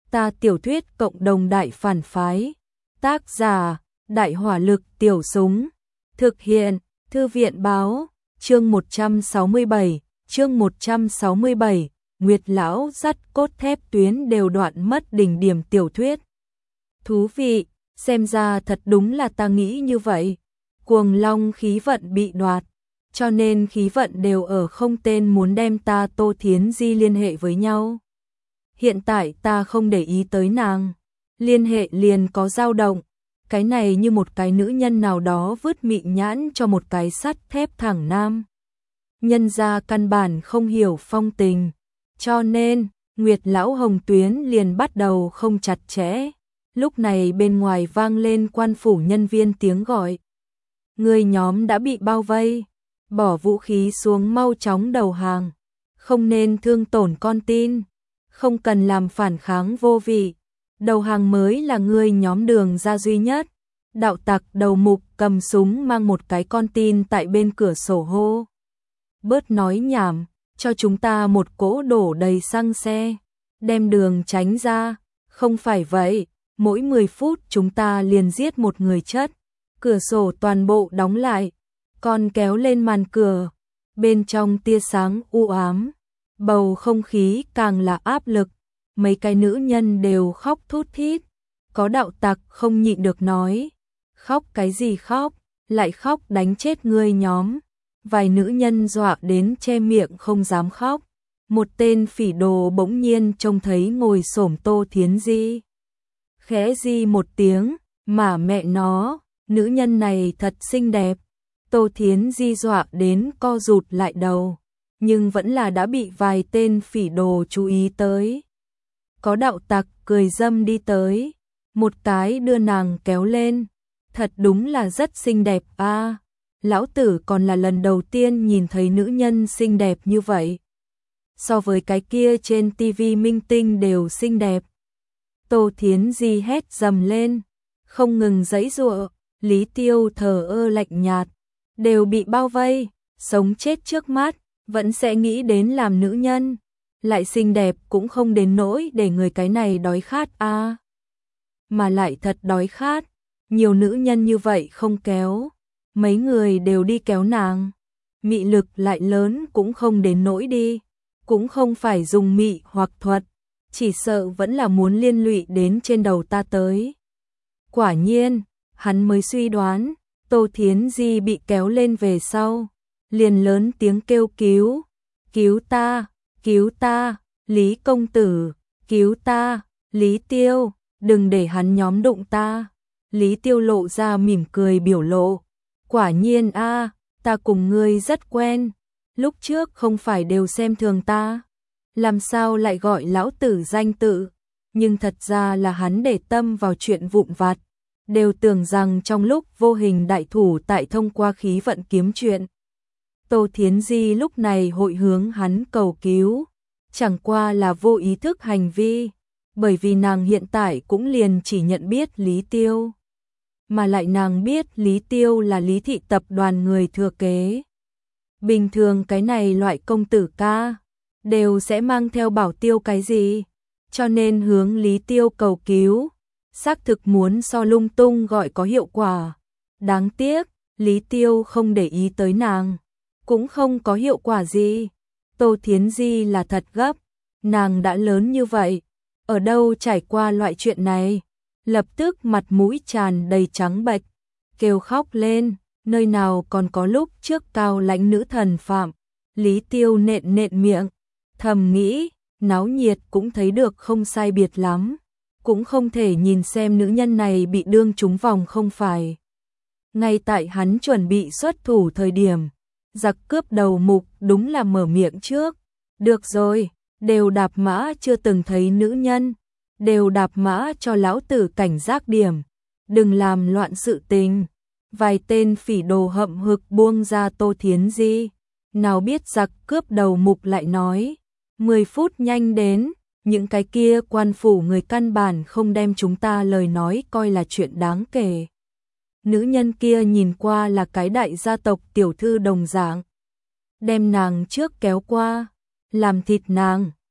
Ta tiểu thuyết cộng đồng đại phản phái. Tác giả: Đại hỏa lực tiểu súng. Thực hiện: Thư viện báo. Chương 167, Nguyệt lão dắt cốt thép tuyến đều đoạn mất đỉnh điểm tiểu thuyết. Thú vị, xem ra thật đúng là ta nghĩ như vậy. Cuồng long khí vận bị đoạt, cho nên khí vận đều ở không tên muốn đem ta Tô Thiến Di liên hệ với nhau. Hiện tại ta không để ý tới nàng, liên hệ liền có dao động. Cái này như một cái nữ nhân nào đó vứt mị nhãn cho một cái sắt thép thẳng nam. Nhân gia căn bản không hiểu phong tình, cho nên Nguyệt lão hồng tuyến liền bắt đầu không chặt chẽ. Lúc này bên ngoài vang lên quan phủ nhân viên tiếng gọi. Người nhóm đã bị bao vây, bỏ vũ khí xuống mau chóng đầu hàng, không nên thương tổn con tin, không cần làm phản kháng vô vị, đầu hàng mới là người nhóm đường ra duy nhất. Đạo tặc đầu mục cầm súng mang một cái con tin tại bên cửa sổ hô. Bớt nói nhảm, cho chúng ta một cỗ đổ đầy xăng xe, đem đường tránh ra, không phải vậy, mỗi 10 phút chúng ta liền giết một người chất. Cửa sổ toàn bộ đóng lại, còn kéo lên màn cửa, bên trong tia sáng u ám, bầu không khí càng là áp lực, mấy cái nữ nhân đều khóc thút thít. Có đạo tặc không nhịn được nói, khóc cái gì khóc, lại khóc đánh chết ngươi nhóm. Vài nữ nhân dọa đến che miệng không dám khóc. Một tên phỉ đồ bỗng nhiên trông thấy ngồi xổm Tô Thiến Di. Khẽ di một tiếng, mà mẹ nó, nữ nhân này thật xinh đẹp. Tô Thiến Di dọa đến co rụt lại đầu, nhưng vẫn là đã bị vài tên phỉ đồ chú ý tới. Có đạo tặc cười dâm đi tới, một cái đưa nàng kéo lên. Thật đúng là rất xinh đẹp a. Lão tử còn là lần đầu tiên nhìn thấy nữ nhân xinh đẹp như vậy. So với cái kia trên tivi minh tinh đều xinh đẹp. Tô Thiến Di hét dầm lên, không ngừng giãy giụa. Lý Tiêu thờ ơ lạnh nhạt, đều bị bao vây, sống chết trước mắt, vẫn sẽ nghĩ đến làm nữ nhân. Lại xinh đẹp cũng không đến nỗi để người cái này đói khát a. Mà lại thật đói khát, nhiều nữ nhân như vậy không kéo. Mấy người đều đi kéo nàng, mị lực lại lớn cũng không đến nỗi đi, cũng không phải dùng mị hoặc thuật, chỉ sợ vẫn là muốn liên lụy đến trên đầu ta tới. Quả nhiên, hắn mới suy đoán, Tô Thiến Di bị kéo lên về sau, liền lớn tiếng kêu cứu, cứu ta, Lý công tử, cứu ta, Lý Tiêu, đừng để hắn nhóm đụng ta. Lý Tiêu lộ ra mỉm cười biểu lộ. Quả nhiên a, ta cùng ngươi rất quen, lúc trước không phải đều xem thường ta, làm sao lại gọi lão tử danh tự, nhưng thật ra là hắn để tâm vào chuyện vụn vặt, đều tưởng rằng trong lúc vô hình đại thủ tại thông qua khí vận kiếm chuyện. Tô Thiến Di lúc này hội hướng hắn cầu cứu, chẳng qua là vô ý thức hành vi, bởi vì nàng hiện tại cũng liền chỉ nhận biết Lý Tiêu. Mà lại nàng biết Lý Tiêu là Lý thị tập đoàn người thừa kế. Bình thường cái này loại công tử ca đều sẽ mang theo bảo tiêu cái gì, cho nên hướng Lý Tiêu cầu cứu, xác thực muốn so lung tung gọi có hiệu quả. Đáng tiếc, Lý Tiêu không để ý tới nàng, cũng không có hiệu quả gì. Tô Thiến Di là thật gấp, nàng đã lớn như vậy, ở đâu trải qua loại chuyện này. Lập tức mặt mũi tràn đầy trắng bệch, kêu khóc lên, nơi nào còn có lúc trước cao lãnh nữ thần phạm. Lý Tiêu nện miệng, thầm nghĩ, náo nhiệt cũng thấy được không sai biệt lắm, cũng không thể nhìn xem nữ nhân này bị đương trúng vòng không phải. Ngay tại hắn chuẩn bị xuất thủ thời điểm, giặc cướp đầu mục đúng là mở miệng trước. Được rồi, đều đạp mã chưa từng thấy nữ nhân. Đều đạp mã cho lão tử cảnh giác điểm, đừng làm loạn sự tình. Vài tên phỉ đồ hậm hực buông ra Tô Thiến Di, nào biết giặc cướp đầu mục lại nói, 10 phút nhanh đến, những cái kia quan phủ người căn bản không đem chúng ta lời nói coi là chuyện đáng kể. Nữ nhân kia nhìn qua là cái đại gia tộc tiểu thư đồng dạng, đem nàng trước kéo qua, làm thịt nàng,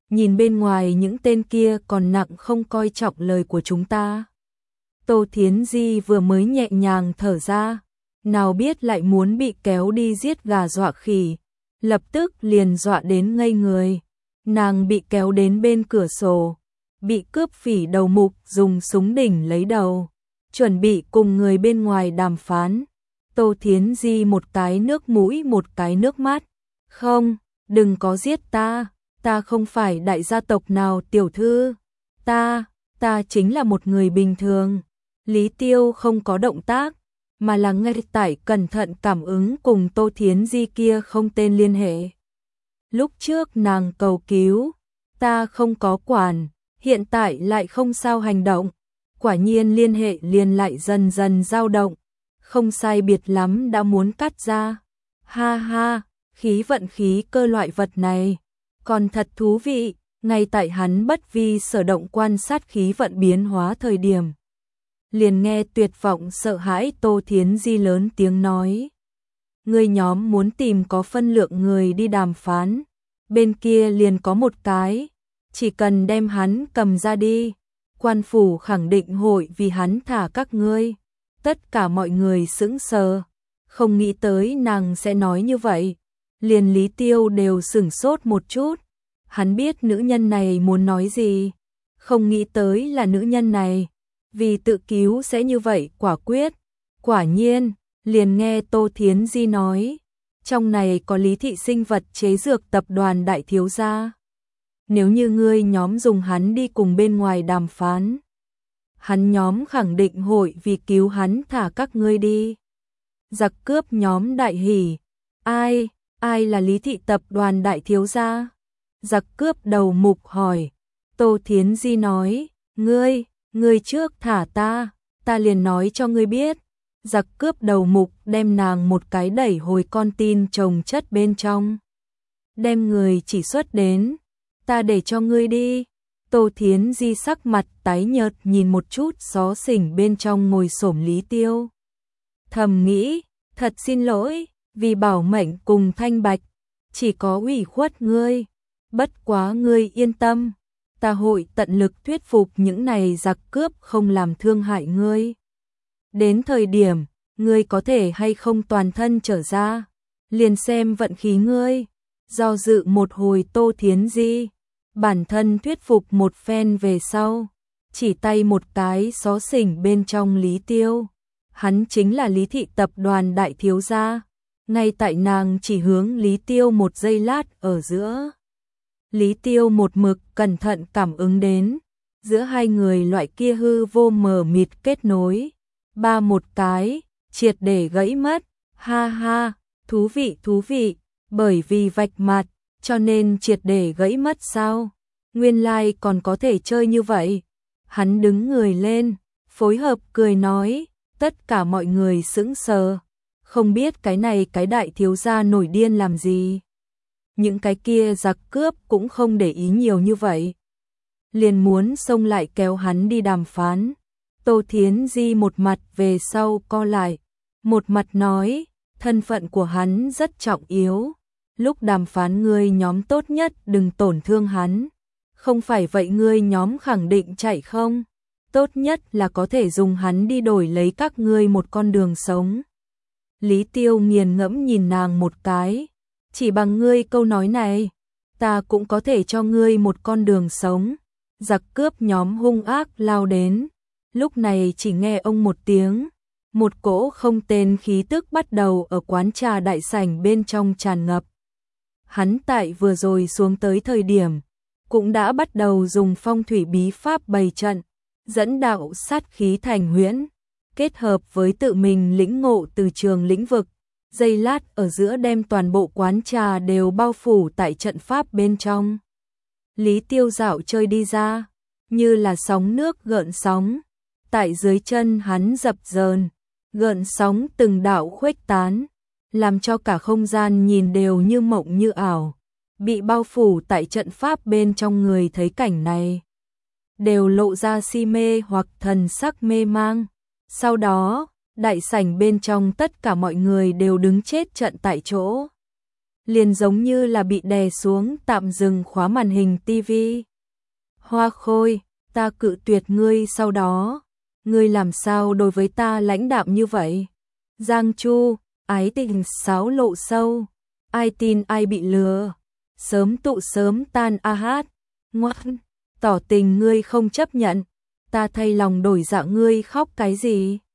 nhìn bên ngoài những tên kia còn nặng không coi trọng lời của chúng ta. Tô Thiến Di vừa mới nhẹ nhàng thở ra, nào biết lại muốn bị kéo đi giết gà dọa khỉ, lập tức liền dọa đến ngây người. Nàng bị kéo đến bên cửa sổ, bị cướp phỉ đầu mục dùng súng đỉnh lấy đầu, chuẩn bị cùng người bên ngoài đàm phán. Tô Thiến Di một cái nước mũi một cái nước mắt. Không, đừng có giết ta, ta không phải đại gia tộc nào tiểu thư, ta chính là một người bình thường. Lý Tiêu không có động tác, mà là ngay tại cẩn thận cảm ứng cùng Tô Thiến Di kia không tên liên hệ. Lúc trước nàng cầu cứu, ta không có quản, hiện tại lại không sao hành động, quả nhiên liên hệ liền lại dần dần dao động, không sai biệt lắm đã muốn cắt ra. Ha ha, khí vận khí cơ loại vật này, còn thật thú vị, ngay tại hắn bất vi sở động quan sát khí vận biến hóa thời điểm. Liền nghe tuyệt vọng sợ hãi Tô Thiến Di lớn tiếng nói. Người nhóm muốn tìm có phân lượng người đi đàm phán, bên kia liền có một cái, chỉ cần đem hắn cầm ra đi, quan phủ khẳng định hội vì hắn thả các ngươi. Tất cả mọi người sững sờ, không nghĩ tới nàng sẽ nói như vậy, liền Lý Tiêu đều sửng sốt một chút, hắn biết nữ nhân này muốn nói gì, không nghĩ tới là nữ nhân này, vì tự cứu sẽ như vậy quả quyết. Quả nhiên, liền nghe Tô Thiến Di nói, trong này có Lý thị sinh vật chế dược tập đoàn đại thiếu gia. Nếu như ngươi nhóm dùng hắn đi cùng bên ngoài đàm phán, hắn nhóm khẳng định hội vì cứu hắn thả các ngươi đi. Giặc cướp nhóm đại hỉ, ai là Lý thị tập đoàn đại thiếu gia? Giặc cướp đầu mục hỏi. Tô Thiến Di nói, ngươi trước thả ta liền nói cho ngươi biết. Giặc cướp đầu mục đem nàng một cái đẩy hồi con tin chồng chất bên trong. Đem người chỉ xuất đến, ta để cho ngươi đi. Tô Thiến Di sắc mặt tái nhợt nhìn một chút xó xỉnh bên trong ngồi xổm Lý Tiêu. Thầm nghĩ, thật xin lỗi, vì bảo mệnh cùng thanh bạch, chỉ có ủy khuất ngươi. Bất quá ngươi yên tâm, ta hội tận lực thuyết phục những này giặc cướp không làm thương hại ngươi. Đến thời điểm, ngươi có thể hay không toàn thân trở ra, liền xem vận khí ngươi. Do dự một hồi Tô Thiến Di, bản thân thuyết phục một phen về sau, chỉ tay một cái xó xỉnh bên trong Lý Tiêu. Hắn chính là Lý thị tập đoàn đại thiếu gia. Ngay tại nàng chỉ hướng Lý Tiêu một giây lát ở giữa. Lý Tiêu một mực cẩn thận cảm ứng đến, giữa hai người loại kia hư vô mờ mịt kết nối. Ba một cái, triệt để gãy mất, ha ha, thú vị, bởi vì vạch mặt, cho nên triệt để gãy mất sao? Nguyên lai còn có thể chơi như vậy. Hắn đứng người lên, phối hợp cười nói, tất cả mọi người sững sờ, không biết cái này cái đại thiếu gia nổi điên làm gì. Những cái kia giặc cướp cũng không để ý nhiều như vậy, liền muốn xông lại kéo hắn đi đàm phán. Tô Thiến Di một mặt về sau co lại, một mặt nói, thân phận của hắn rất trọng yếu, lúc đàm phán ngươi nhóm tốt nhất đừng tổn thương hắn, không phải vậy ngươi nhóm khẳng định chạy không, tốt nhất là có thể dùng hắn đi đổi lấy các ngươi một con đường sống. Lý Tiêu nghiền ngẫm nhìn nàng một cái, chỉ bằng ngươi câu nói này, ta cũng có thể cho ngươi một con đường sống. Giặc cướp nhóm hung ác lao đến, lúc này chỉ nghe ông một tiếng, một cỗ không tên khí tức bắt đầu ở quán trà đại sảnh bên trong tràn ngập. Hắn tại vừa rồi xuống tới thời điểm, cũng đã bắt đầu dùng phong thủy bí pháp bày trận, dẫn đạo sát khí thành huyễn, kết hợp với tự mình lĩnh ngộ từ trường lĩnh vực, giây lát ở giữa đem toàn bộ quán trà đều bao phủ tại trận pháp bên trong. Lý Tiêu dạo chơi đi ra, như là sóng nước gợn sóng, tại dưới chân hắn dập dờn, gợn sóng từng đạo khuếch tán, làm cho cả không gian nhìn đều như mộng như ảo. Bị bao phủ tại trận pháp bên trong người thấy cảnh này, đều lộ ra si mê hoặc thần sắc mê mang. Sau đó, đại sảnh bên trong tất cả mọi người đều đứng chết trận tại chỗ. liền giống như là bị đè xuống tạm dừng khóa màn hình tivi. Hoa Khôi, ta cự tuyệt ngươi sau đó, ngươi làm sao đối với ta lãnh đạm như vậy? Giang Chu, ái tình xáo lộ sâu, ai tin ai bị lừa, sớm tụ sớm tan a hát, ngoan, tỏ tình ngươi không chấp nhận, ta thay lòng đổi dạ ngươi khóc cái gì?